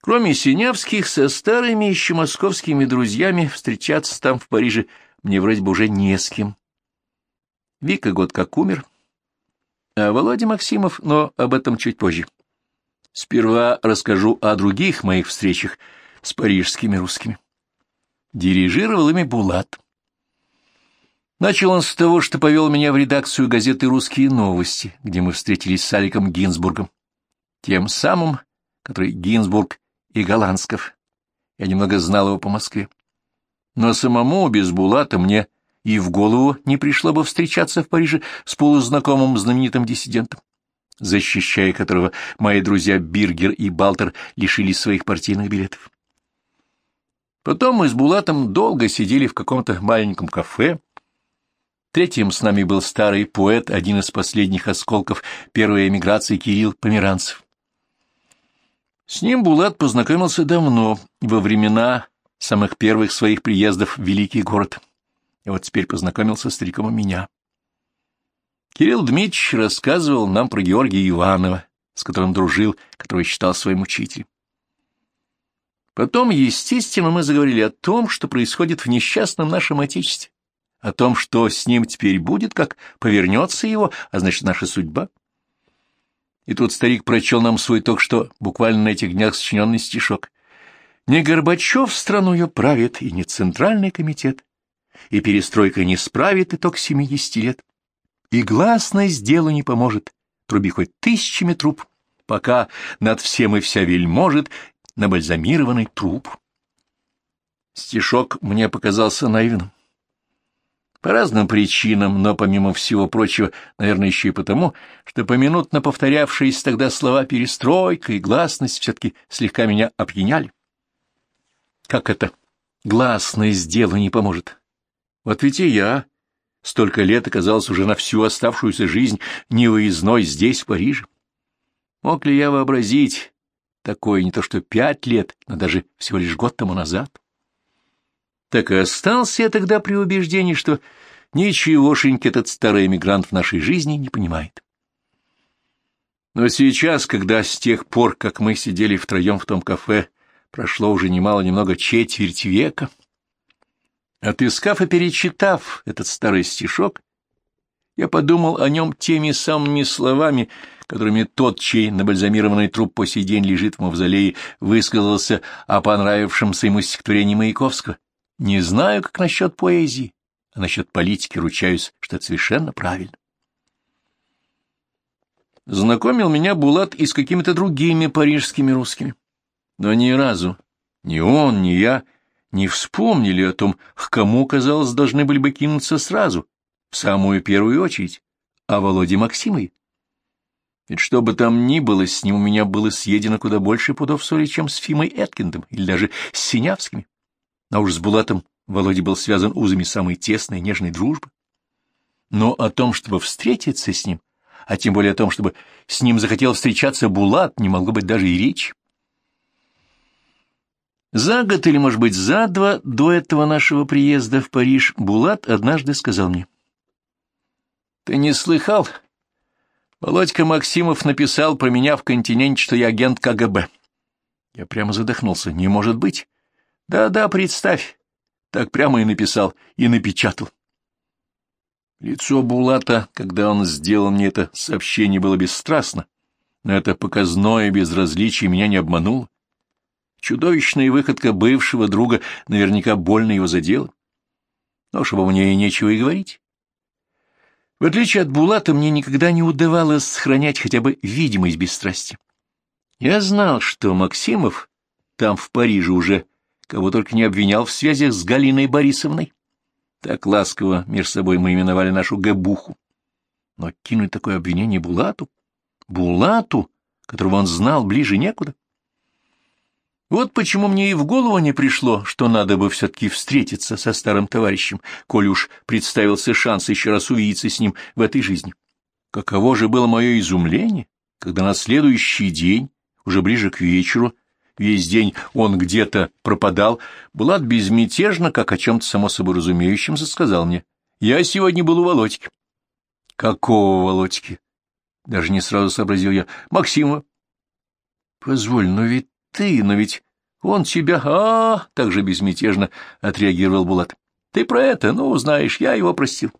Кроме Синявских, со старыми еще московскими друзьями встречаться там, в Париже, мне вроде бы уже не с кем. Вика год как умер, а Володя Максимов, но об этом чуть позже. Сперва расскажу о других моих встречах с парижскими русскими. Дирижировал ими Булат. Начал он с того, что повел меня в редакцию газеты «Русские новости», где мы встретились с Аликом Гинзбургом, тем самым, который Гинзбург и Голландсков. Я немного знал его по Москве. Но самому без Булата мне и в голову не пришло бы встречаться в Париже с полузнакомым знаменитым диссидентом, защищая которого мои друзья Биргер и Балтер лишились своих партийных билетов. Потом мы с Булатом долго сидели в каком-то маленьком кафе. Третьим с нами был старый поэт, один из последних осколков первой эмиграции Кирилл Померанцев. С ним Булат познакомился давно, во времена самых первых своих приездов в великий город. И вот теперь познакомился с стариком у меня. Кирилл Дмитриевич рассказывал нам про Георгия Иванова, с которым дружил, которого считал своим учителем. Потом, естественно, мы заговорили о том, что происходит в несчастном нашем Отечестве, о том, что с ним теперь будет, как повернется его, а значит, наша судьба. И тут старик прочел нам свой только что буквально на этих днях сочиненный стишок. «Не Горбачев страною правит, и не Центральный комитет, и перестройка не справит итог 70 лет, и гласность делу не поможет, труби хоть тысячами труб, пока над всем и вся вельможет набальзамированный труп». Стишок мне показался наивным. По разным причинам, но, помимо всего прочего, наверное, еще и потому, что поминутно повторявшиеся тогда слова «перестройка» и «гласность» все-таки слегка меня опьяняли. Как это? Гласность делу не поможет. Вот ведь и я столько лет оказался уже на всю оставшуюся жизнь невыездной здесь, в Париже. Мог ли я вообразить такое не то что 5 лет, но даже всего лишь год тому назад? Так и остался я тогда при убеждении, что ничегошеньки этот старый эмигрант в нашей жизни не понимает. Но сейчас, когда с тех пор, как мы сидели втроем в том кафе, прошло уже немного четверть века, отыскав и перечитав этот старый стишок, я подумал о нем теми самыми словами, которыми тот, чей набальзамированный труп по сей день лежит в мавзолее, высказался о понравившемся ему стихотворении Маяковского. Не знаю, как насчет поэзии, а насчет политики ручаюсь, что это совершенно правильно. Знакомил меня Булат и с какими-то другими парижскими русскими. Но ни разу ни он, ни я не вспомнили о том, к кому, казалось, должны были бы кинуться сразу, в самую первую очередь, о Володе Максимове. Ведь что бы там ни было, с ним у меня было съедено куда больше пудов соли, чем с Фимой Эткиндом или даже с Синявскими. А уж с Булатом Володя был связан узами самой тесной, нежной дружбы. Но о том, чтобы встретиться с ним, а тем более о том, чтобы с ним захотел встречаться Булат, не могло быть даже и речи. За год или, может быть, за 2 до этого нашего приезда в Париж Булат однажды сказал мне: «Ты не слыхал? Володька Максимов написал про меня в «Континенте», что я агент КГБ». Я прямо задохнулся. Не может быть. Да, представь. Так прямо и написал, и напечатал. Лицо Булата, когда он сделал мне это сообщение, было бесстрастно, но это показное безразличие меня не обмануло. Чудовищная выходка бывшего друга наверняка больно его задела. Но чтобы мне и нечего и говорить. В отличие от Булата, мне никогда не удавалось сохранять хотя бы видимость бесстрастия. Я знал, что Максимов там, в Париже, уже кого только не обвинял в связях с Галиной Борисовной. Так ласково между собой мы именовали нашу Гэбуху. Но кинуть такое обвинение Булату, которого он знал ближе некуда. Вот почему мне и в голову не пришло, что надо бы все-таки встретиться со старым товарищем, коли уж представился шанс еще раз увидеться с ним в этой жизни. Каково же было мое изумление, когда на следующий день, уже ближе к вечеру, весь день он где-то пропадал, Булат безмятежно, как о чем-то само собой разумеющемся, сказал мне: «Я сегодня был у Володьки». «Какого Володьки?» Даже не сразу сообразил я. «Максима». «Позволь, но ведь ты, но ведь он тебя... так же безмятежно отреагировал Булат. Ты про это, ну, знаешь, я его простил.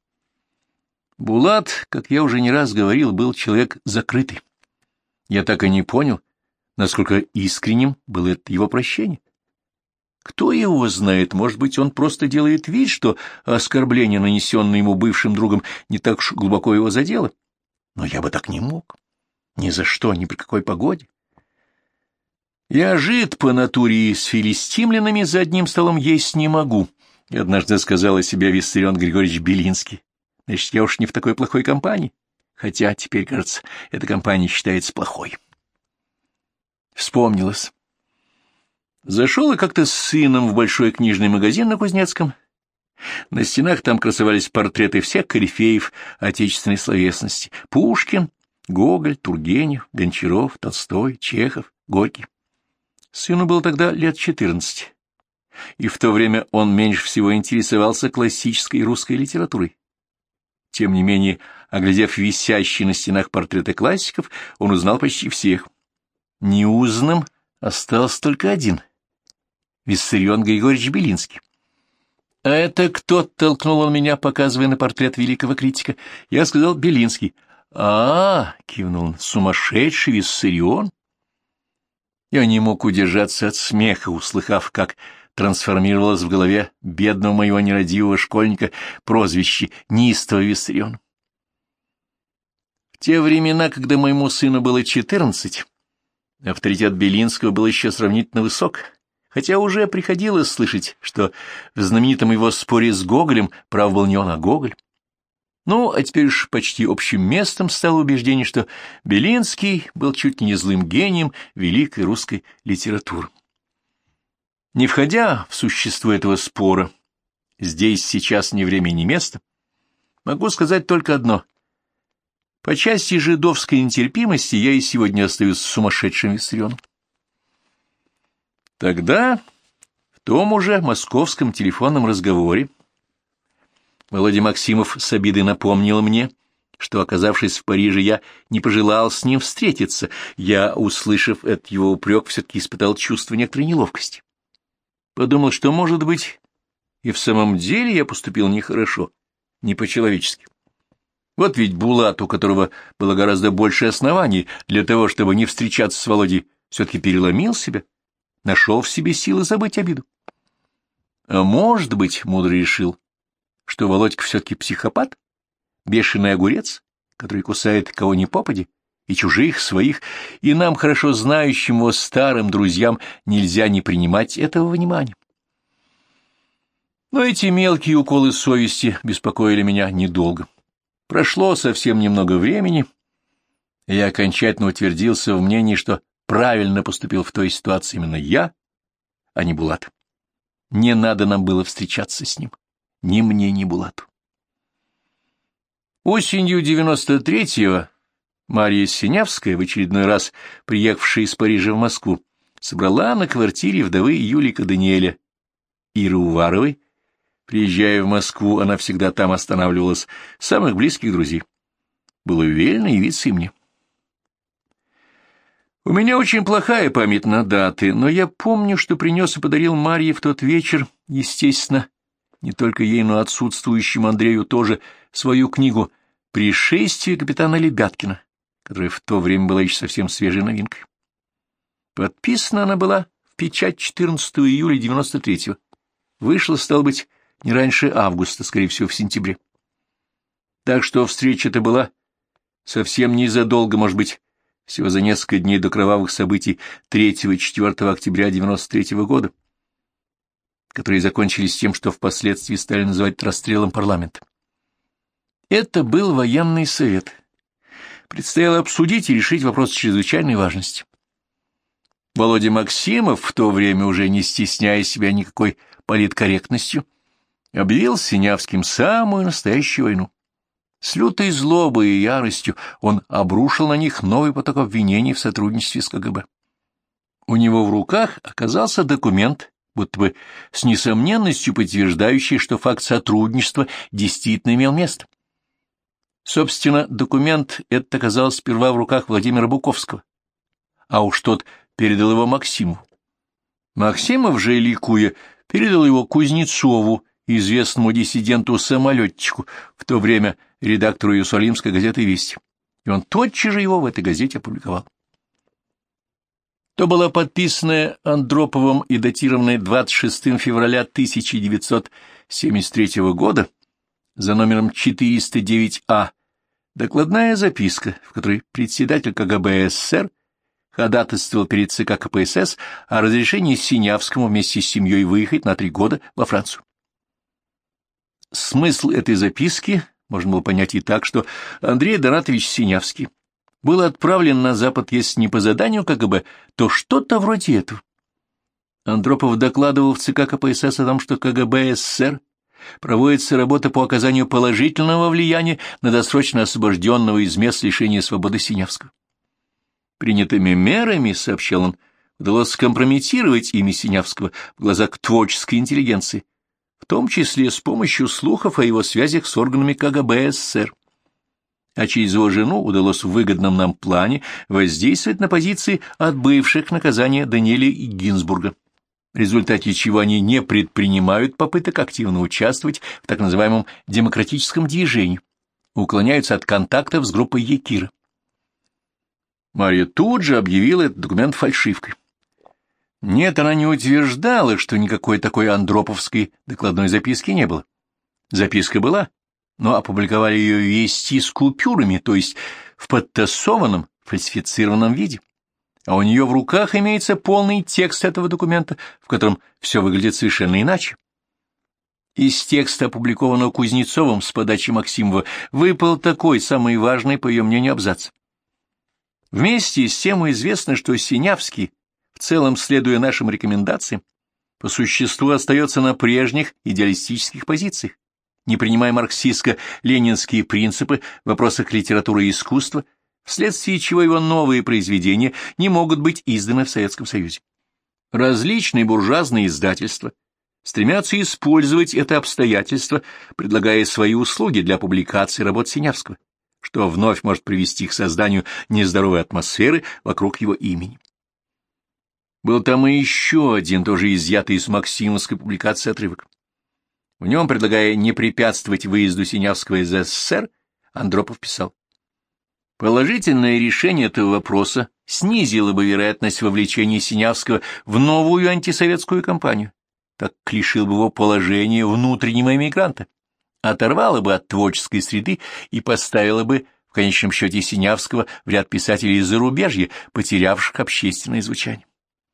Булат, как я уже не раз говорил, был человек закрытый. Я так и не понял, насколько искренним было это его прощение. Кто его знает, может быть, он просто делает вид, что оскорбление, нанесенное ему бывшим другом, не так уж глубоко его задело. Но я бы так не мог. Ни за что, ни при какой погоде. Я жид по натуре и с филистимлянами за одним столом есть не могу, — однажды сказал о себе Виссарион Григорьевич Белинский. Значит, я уж не в такой плохой компании, хотя теперь, кажется, эта компания считается плохой. Вспомнилось. Зашел я как-то с сыном в большой книжный магазин на Кузнецком. На стенах там красовались портреты всех корифеев отечественной словесности. Пушкин, Гоголь, Тургенев, Гончаров, Толстой, Чехов, Горький. Сыну было тогда лет 14, и в то время он меньше всего интересовался классической русской литературой. Тем не менее, оглядев висящие на стенах портреты классиков, он узнал почти всех. Неузнанным остался только один — Виссарион Григорьевич Белинский. «А это кто?» — толкнул он меня, показывая на портрет великого критика. Я сказал: «Белинский». Кивнул он, — «сумасшедший Виссарион?» Я не мог удержаться от смеха, услыхав, как трансформировалось в голове бедного моего нерадивого школьника прозвище «Неистовый Виссарион». В те времена, когда моему сыну было 14, авторитет Белинского был еще сравнительно высок, хотя уже приходилось слышать, что в знаменитом его споре с Гоголем прав был не он, а Гоголь. Ну, а теперь уж почти общим местом стало убеждение, что Белинский был чуть ли не злым гением великой русской литературы. Не входя в существо этого спора, здесь сейчас ни время, ни место, могу сказать только одно. По части жидовской нетерпимости я и сегодня остаюсь сумасшедшим Виссарионом. Тогда, в том уже московском телефонном разговоре, Володя Максимов с обидой напомнил мне, что, оказавшись в Париже, я не пожелал с ним встретиться. Я, услышав этот его упрек, все-таки испытал чувство некоторой неловкости. Подумал, что, может быть, и в самом деле я поступил нехорошо, не по-человечески. Вот ведь Булат, у которого было гораздо больше оснований для того, чтобы не встречаться с Володей, все-таки переломил себя, нашел в себе силы забыть обиду. А может быть, мудро решил, что Володька все-таки психопат, бешеный огурец, который кусает кого ни попадя, и чужих, своих, и нам, хорошо знающим его старым друзьям, нельзя не принимать этого внимания. Но эти мелкие уколы совести беспокоили меня недолго. Прошло совсем немного времени, и я окончательно утвердился в мнении, что правильно поступил в той ситуации именно я, а не Булат. Не надо нам было встречаться с ним. Ни мне, ни Булату. Осенью 93-го Марья Синявская, в очередной раз приехавшая из Парижа в Москву, собрала на квартире вдовы Юлика Даниэля Иры Уваровой. Приезжая в Москву, она всегда там останавливалась, самых близких друзей. Было велено явиться и мне. У меня очень плохая память на даты, но я помню, что принес и подарил Марье в тот вечер, естественно, не только ей, но отсутствующему Андрею тоже, свою книгу «Пришествие капитана Лебяткина», которая в то время была еще совсем свежей новинкой. Подписана она была в печать 14 июля 93-го. Вышла, стало быть, не раньше августа, скорее всего, в сентябре. Так что встреча-то была совсем незадолго, может быть, всего за несколько дней до кровавых событий 3-4 октября 93-го года, которые закончились тем, что впоследствии стали называть расстрелом парламента. Это был военный совет. Предстояло обсудить и решить вопрос чрезвычайной важности. Володя Максимов, в то время уже не стесняя себя никакой политкорректностью, объявил Синявским самую настоящую войну. С лютой злобой и яростью он обрушил на них новый поток обвинений в сотрудничестве с КГБ. У него в руках оказался документ, будто бы с несомненностью подтверждающий, что факт сотрудничества действительно имел место. Собственно, документ этот оказался сперва в руках Владимира Буковского, а уж тот передал его Максиму. Максимов же, ликуя, передал его Кузнецову, известному диссиденту-самолетчику, в то время редактору Иерусалимской газеты «Весть». И он тотчас же его в этой газете опубликовал. То была подписанная Андроповым и датированная 26 февраля 1973 года за номером 409А докладная записка, в которой председатель КГБ СССР ходатайствовал перед ЦК КПСС о разрешении Синявскому вместе с семьей выехать на 3 года во Францию. Смысл этой записки можно было понять и так, что Андрей Донатович Синявский был отправлен на Запад, если не по заданию КГБ, то что-то вроде этого. Андропов докладывал в ЦК КПСС о том, что КГБ СССР проводится работа по оказанию положительного влияния на досрочно освобожденного из мест лишения свободы Синявского. Принятыми мерами, сообщил он, удалось скомпрометировать имя Синявского в глазах творческой интеллигенции, в том числе с помощью слухов о его связях с органами КГБ СССР. А через его жену удалось в выгодном нам плане воздействовать на позиции отбывших наказания Даниэля и Гинзбурга, в результате чего они не предпринимают попыток активно участвовать в так называемом демократическом движении, уклоняются от контактов с группой Якира. Марья тут же объявила этот документ фальшивкой. Нет, она не утверждала, что никакой такой андроповской докладной записки не было. Записка была, но опубликовали ее «Вести» с купюрами, то есть в подтасованном, фальсифицированном виде. А у нее в руках имеется полный текст этого документа, в котором все выглядит совершенно иначе. Из текста, опубликованного Кузнецовым с подачи Максимова, выпал такой, самый важный, по ее мнению, абзац. Вместе с тем известно, что Синявский, в целом следуя нашим рекомендациям, по существу остается на прежних идеалистических позициях, не принимая марксистско-ленинские принципы в вопросах литературы и искусства, вследствие чего его новые произведения не могут быть изданы в Советском Союзе. Различные буржуазные издательства стремятся использовать это обстоятельство, предлагая свои услуги для публикации работ Синявского, что вновь может привести к созданию нездоровой атмосферы вокруг его имени. Был там и еще один, тоже изъятый из максимовской публикации отрывок. В нем, предлагая не препятствовать выезду Синявского из СССР, Андропов писал: «Положительное решение этого вопроса снизило бы вероятность вовлечения Синявского в новую антисоветскую кампанию, так как лишил бы его положения внутреннего эмигранта, оторвало бы от творческой среды и поставило бы в конечном счете Синявского в ряд писателей из зарубежья, потерявших общественное звучание».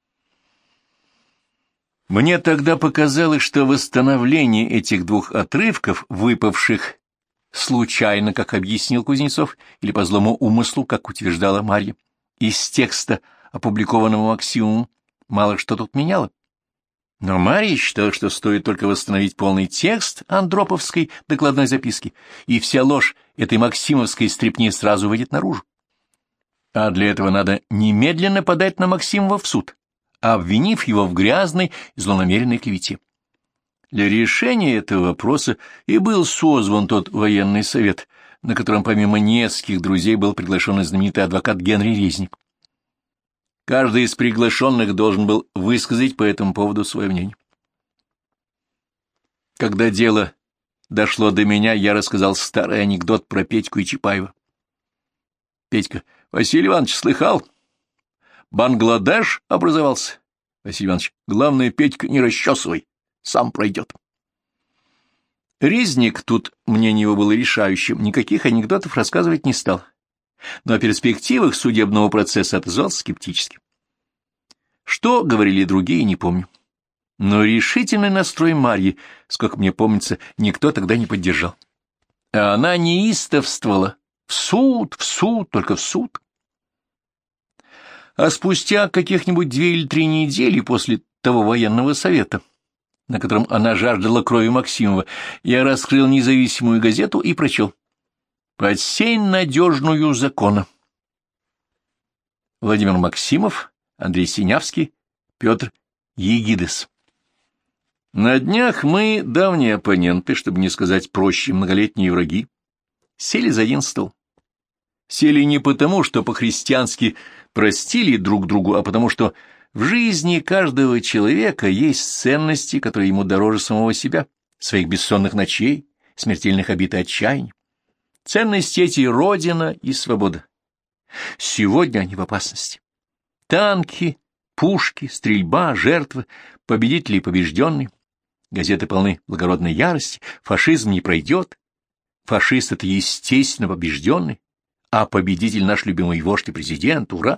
Мне тогда показалось, что восстановление этих двух отрывков, выпавших случайно, как объяснил Кузнецов, или по злому умыслу, как утверждала Марья, из текста, опубликованного Максимумом, мало что тут меняло. Но Марья считала, что стоит только восстановить полный текст андроповской докладной записки, и вся ложь этой максимовской стряпни сразу выйдет наружу. А для этого надо немедленно подать на Максимова в суд, обвинив его в грязной и злонамеренной клевете. Для решения этого вопроса и был созван тот военный совет, на котором помимо нескольких друзей был приглашен и знаменитый адвокат Генри Резник. Каждый из приглашенных должен был высказать по этому поводу свое мнение. Когда дело дошло до меня, я рассказал старый анекдот про Петьку и Чапаева. Петька: «Василий Иванович, слыхал? Бангладеш образовался». Василий Иванович: «Главное, Петька, не расчесывай, сам пройдет». Резник, тут мнение его было решающим, никаких анекдотов рассказывать не стал, но о перспективах судебного процесса отозвался скептически. Что говорили другие, не помню. Но решительный настрой Марьи, сколько мне помнится, никто тогда не поддержал. А она неистовствовала: в суд, только в суд. А спустя каких-нибудь 2 или 3 недели после того военного совета, на котором она жаждала крови Максимова, я раскрыл независимую газету и прочел: «Под сень надежную закона». Владимир Максимов, Андрей Синявский, Петр Егидес. На днях мы, давние оппоненты, чтобы не сказать проще, многолетние враги, сели за один стол. Сели не потому, что по-христиански простили друг другу, а потому что в жизни каждого человека есть ценности, которые ему дороже самого себя, своих бессонных ночей, смертельных обид и отчаяний. Ценности эти — Родина и свобода. Сегодня они в опасности. Танки, пушки, стрельба, жертвы, победители и побежденные. Газеты полны благородной ярости, фашизм не пройдет. Фашист — это естественно побежденный, а победитель — наш любимый вождь и президент, ура!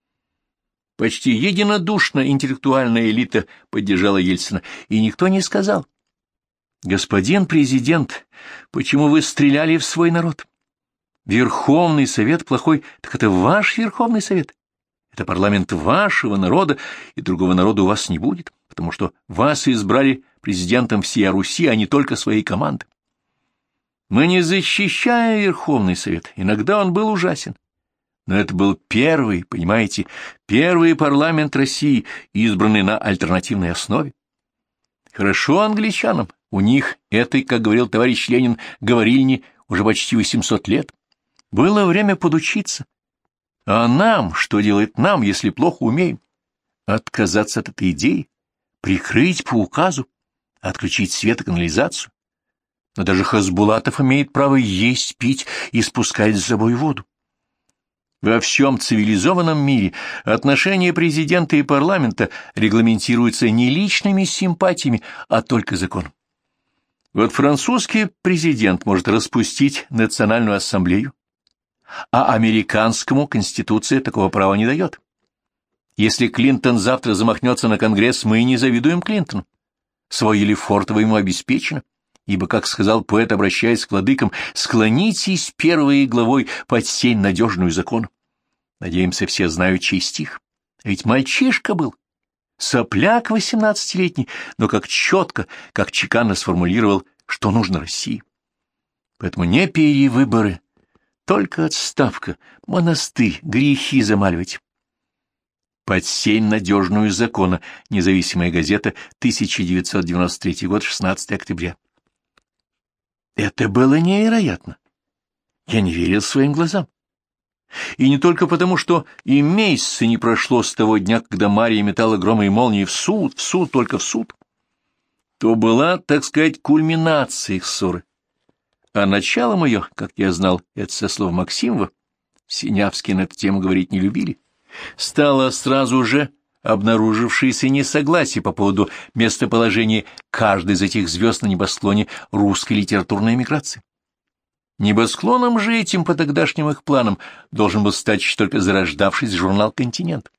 Почти единодушно интеллектуальная элита поддержала Ельцина, и никто не сказал: «Господин президент, почему вы стреляли в свой народ? Верховный Совет плохой, так это ваш Верховный Совет. Это парламент вашего народа, и другого народа у вас не будет, потому что вас избрали президентом всей Руси, а не только своей команды. Мы не защищаем Верховный Совет, иногда он был ужасен. Но это был первый, понимаете, первый парламент России, избранный на альтернативной основе. Хорошо англичанам, у них этой, как говорил товарищ Ленин, говорильни уже почти 800 лет. Было время подучиться. А нам, что делать нам, если плохо умеем? Отказаться от этой идеи, прикрыть по указу, отключить свет и канализацию. Но даже Хасбулатов имеет право есть, пить и спускать за собой воду. Во всем цивилизованном мире отношения президента и парламента регламентируются не личными симпатиями, а только законом. Вот французский президент может распустить национальную ассамблею, а американскому конституция такого права не дает. Если Клинтон завтра замахнется на Конгресс, мы не завидуем Клинтону. Свое Лефортово ему обеспечено. Ибо, как сказал поэт, обращаясь к владыкам, склонитесь первой главой под сень надежную закона. Надеемся, все знают, чей стих. А ведь мальчишка был, сопляк 18-летний, но как четко, как чеканно сформулировал, что нужно России. Поэтому не перевыборы, только отставка, монастырь, грехи замаливать. Под сень надежную закона. Независимая газета, 1993 год, 16 октября. Это было невероятно. Я не верил своим глазам. И не только потому, что и месяца не прошло с того дня, когда Мария метала громы и молнии в суд, только в суд. То была, так сказать, кульминация их ссоры. А началом ее, как я знал, это со слов Максимова, Синявские на эту тему говорить не любили, стало сразу же обнаружившееся несогласие по поводу местоположения каждой из этих звезд на небосклоне русской литературной эмиграции. Небосклоном же этим по тогдашним их планам должен был стать еще только зарождавшийся журнал «Континент».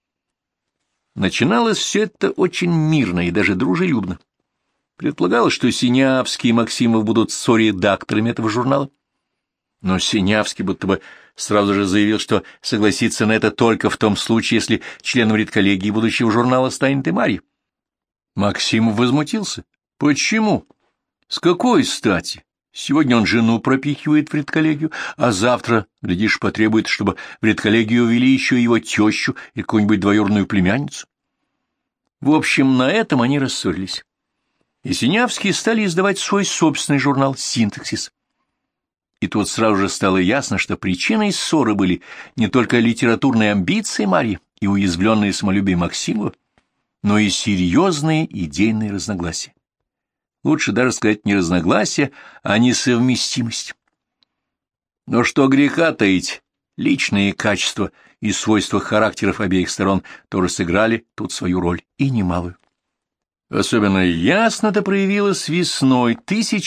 Начиналось все это очень мирно и даже дружелюбно. Предполагалось, что Синявский и Максимов будут соредакторами этого журнала. Но Синявский будто бы сразу же заявил, что согласится на это только в том случае, если членом редколлегии будущего журнала станет и Марья. Максимов возмутился. Почему? С какой стати? Сегодня он жену пропихивает в редколлегию, а завтра, глядишь, потребует, чтобы в редколлегию ввели еще его тещу и какую-нибудь двоюродную племянницу. В общем, на этом они рассорились. И Синявские стали издавать свой собственный журнал «Синтаксис». И тут сразу же стало ясно, что причиной ссоры были не только литературные амбиции Марьи и уязвленные самолюбие Максимова, но и серьезные идейные разногласия. Лучше даже сказать не разногласия, а несовместимость. Но что греха таить, личные качества и свойства характеров обеих сторон тоже сыграли тут свою роль, и немалую. Особенно ясно это проявилось весной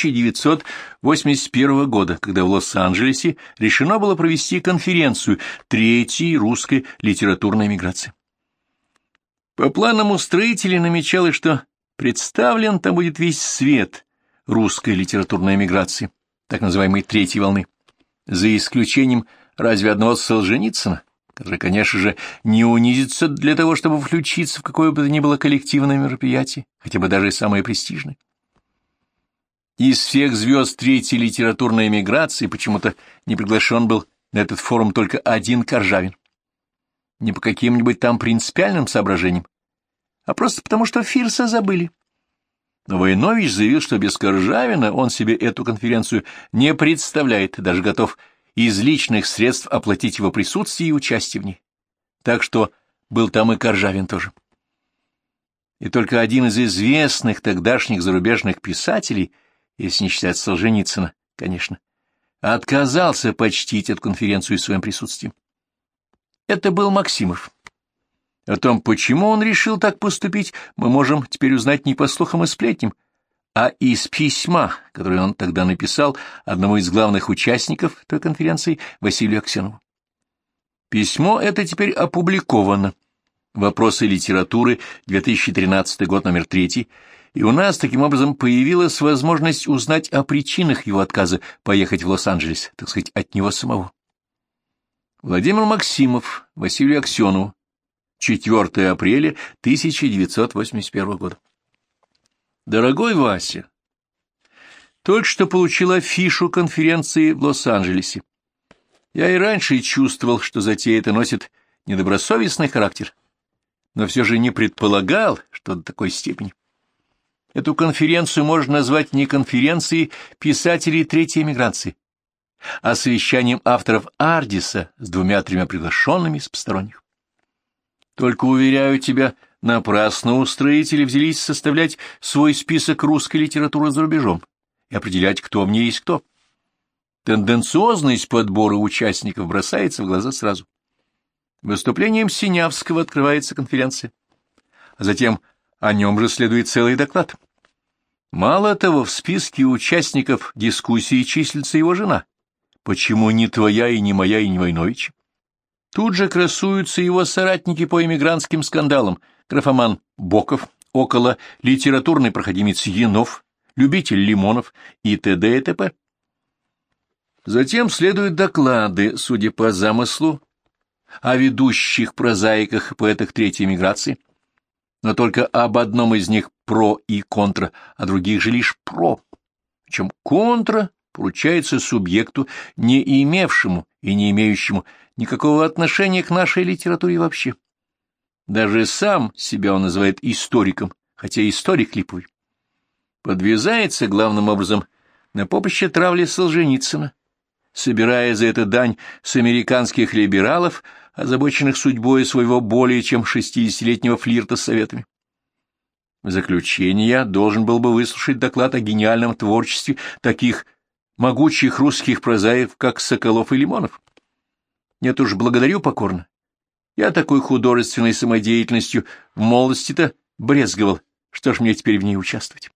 1981 года, когда в Лос-Анджелесе решено было провести конференцию Третьей русской литературной миграции. По планам устроителей намечалось, что представлен там будет весь свет русской литературной миграции, так называемой третьей волны, за исключением разве одного Солженицына, который, конечно же, не унизится для того, чтобы включиться в какое бы то ни было коллективное мероприятие, хотя бы даже и самое престижное. Из всех звезд третьей литературной эмиграции почему-то не приглашен был на этот форум только один Коржавин. Не по каким-нибудь там принципиальным соображениям, а просто потому, что Фирса забыли. Но Войнович заявил, что без Коржавина он себе эту конференцию не представляет и даже готов из личных средств оплатить его присутствие и участие в ней. так что был там и Коржавин тоже. И только один из известных тогдашних зарубежных писателей, если не считать Солженицына, конечно, отказался почтить эту конференцию своим присутствием. Это был Максимов. О том, почему он решил так поступить, мы можем теперь узнать не по слухам и сплетням, а из письма, которое он тогда написал одному из главных участников той конференции, Василию Аксенову. Письмо это теперь опубликовано. «Вопросы литературы», 2013 год, номер 3, и у нас таким образом появилась возможность узнать о причинах его отказа поехать в Лос-Анджелес, так сказать, от него самого. Владимир Максимов Василию Аксенову, 4 апреля 1981 года. Дорогой Вася, только что получил афишу конференции в Лос-Анджелесе. Я и раньше чувствовал, что затея эта носит недобросовестный характер, но все же не предполагал, что до такой степени. Эту конференцию можно назвать не конференцией писателей третьей эмиграции, а совещанием авторов Ардиса с 2-3 приглашенными с посторонних. Только, уверяю тебя, напрасно устроители взялись составлять свой список русской литературы за рубежом и определять, кто в ней есть кто. Тенденциозность подбора участников бросается в глаза сразу. Выступлением Синявского открывается конференция, а затем о нем же следует целый доклад. Мало того, в списке участников дискуссии числится его жена. Почему не твоя и не моя и не Войновича? Тут же красуются его соратники по эмигрантским скандалам: графоман Боков, около литературный проходимец Янов, любитель Лимонов и т.д. и т.п. Затем следуют доклады, судя по замыслу, о ведущих прозаиках и поэтах третьей эмиграции, но только об одном из них про и контра, а других же лишь про. Причем контра поручается субъекту, не имевшему и не имеющему никакого отношения к нашей литературе вообще. Даже сам себя он называет историком, хотя историк липовый. Подвязается главным образом на поприще травли Солженицына, собирая за это дань с американских либералов, озабоченных судьбой своего более чем 60-летнего флирта с советами. В заключение я должен был бы выслушать доклад о гениальном творчестве таких могучих русских прозаиков, как Соколов и Лимонов. Нет уж, благодарю покорно. Я такой художественной самодеятельностью в молодости-то брезговал, что ж мне теперь в ней участвовать?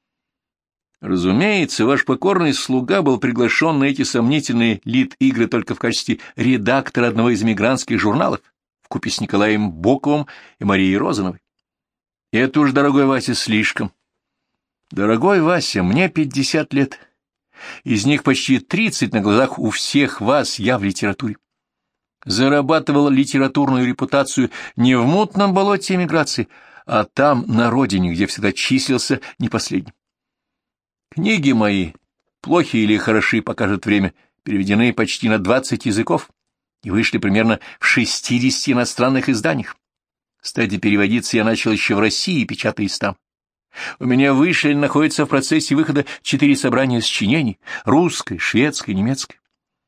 Разумеется, ваш покорный слуга был приглашен на эти сомнительные лит-игры только в качестве редактора одного из эмигрантских журналов, вкупе с Николаем Боковым и Марией Розановой. Это уж, дорогой Вася, слишком. Дорогой Вася, мне 50 лет. Из них почти 30 на глазах у всех вас я в литературе. Зарабатывал литературную репутацию не в мутном болоте эмиграции, а там, на родине, где всегда числился не последним. Книги мои, плохи или хороши, покажет время, переведены почти на 20 языков и вышли примерно в 60 иностранных изданиях. Кстати, переводиться я начал еще в России, печатаясь там. У меня вышли или находятся в процессе выхода 4 собрания сочинений: русской, шведской, немецкой.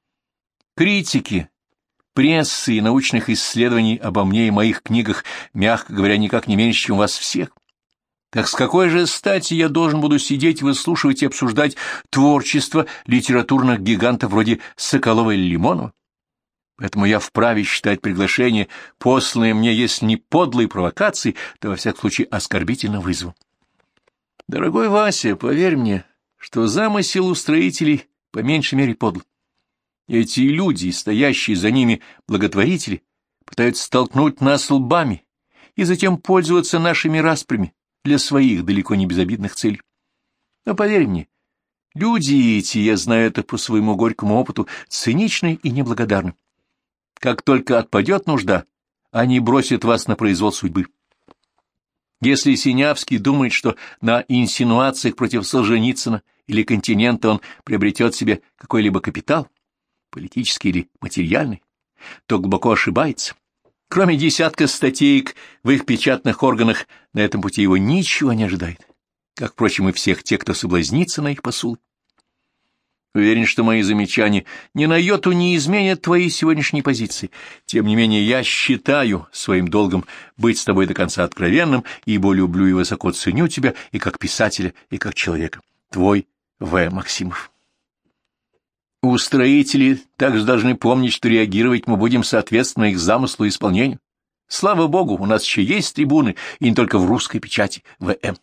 Критики, прессы и научных исследований обо мне и моих книгах, мягко говоря, никак не меньше, чем у вас всех. Так с какой же стати я должен буду сидеть, выслушивать и обсуждать творчество литературных гигантов вроде Соколова или Лимонова? Поэтому я вправе считать приглашение, посланное мне, если не подлой провокацией, то, во всяком случае, оскорбительным вызовом. Дорогой Вася, поверь мне, что замысел устроителей по меньшей мере подл. Эти люди, стоящие за ними благотворители, пытаются столкнуть нас лбами и затем пользоваться нашими распрями для своих далеко не безобидных целей. Но поверь мне, люди эти, я знаю это по своему горькому опыту, циничны и неблагодарны. Как только отпадет нужда, они бросят вас на произвол судьбы. Если Синявский думает, что на инсинуациях против Солженицына или континента он приобретет себе какой-либо капитал, политический или материальный, то глубоко ошибается. Кроме десятка статеек в их печатных органах, на этом пути его ничего не ожидает, как, впрочем, и всех тех, кто соблазнится на их посулы. Уверен, что мои замечания ни на йоту не изменят твоей сегодняшней позиции. Тем не менее, я считаю своим долгом быть с тобой до конца откровенным, ибо люблю и высоко ценю тебя и как писателя, и как человека. Твой В. Максимов. Устроители также должны помнить, что реагировать мы будем соответственно их замыслу и исполнению. Слава Богу, у нас еще есть трибуны, и не только в русской печати. В.М.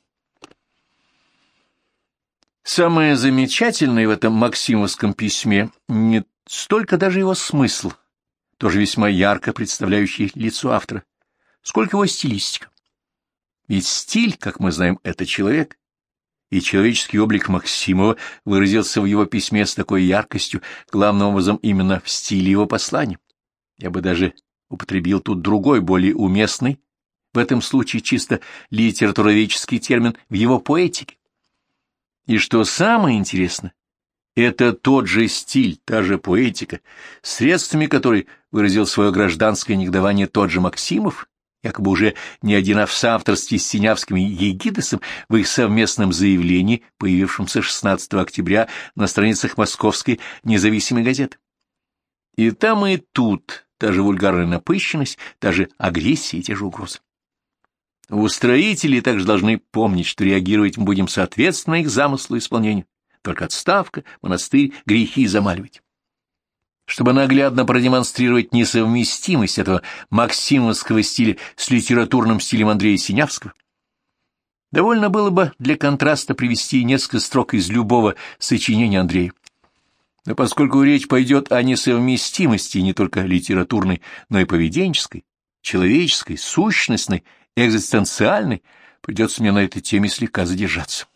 Самое замечательное в этом максимовском письме не столько даже его смысл, тоже весьма ярко представляющий лицо автора, сколько его стилистика. Ведь стиль, как мы знаем, это человек, и человеческий облик Максимова выразился в его письме с такой яркостью, главным образом именно в стиле его послания. Я бы даже употребил тут другой, более уместный, в этом случае чисто литературоведческий термин в его поэтике. И что самое интересное, это тот же стиль, та же поэтика, средствами которой выразил свое гражданское негодование тот же Максимов, якобы уже не один в соавторстве с Синявским и Егидесом в их совместном заявлении, появившемся 16 октября на страницах Московской независимой газеты. И там, и тут та же вульгарная напыщенность, та же агрессия и те же угрозы. Устроители также должны помнить, что реагировать мы будем соответственно их замыслу и исполнению, только отставка, монастырь, грехи замаливать. Чтобы наглядно продемонстрировать несовместимость этого максимовского стиля с литературным стилем Андрея Синявского, довольно было бы для контраста привести несколько строк из любого сочинения Андрея. Но поскольку речь пойдет о несовместимости не только литературной, но и поведенческой, человеческой, сущностной, экзистенциальной, придется мне на этой теме слегка задержаться.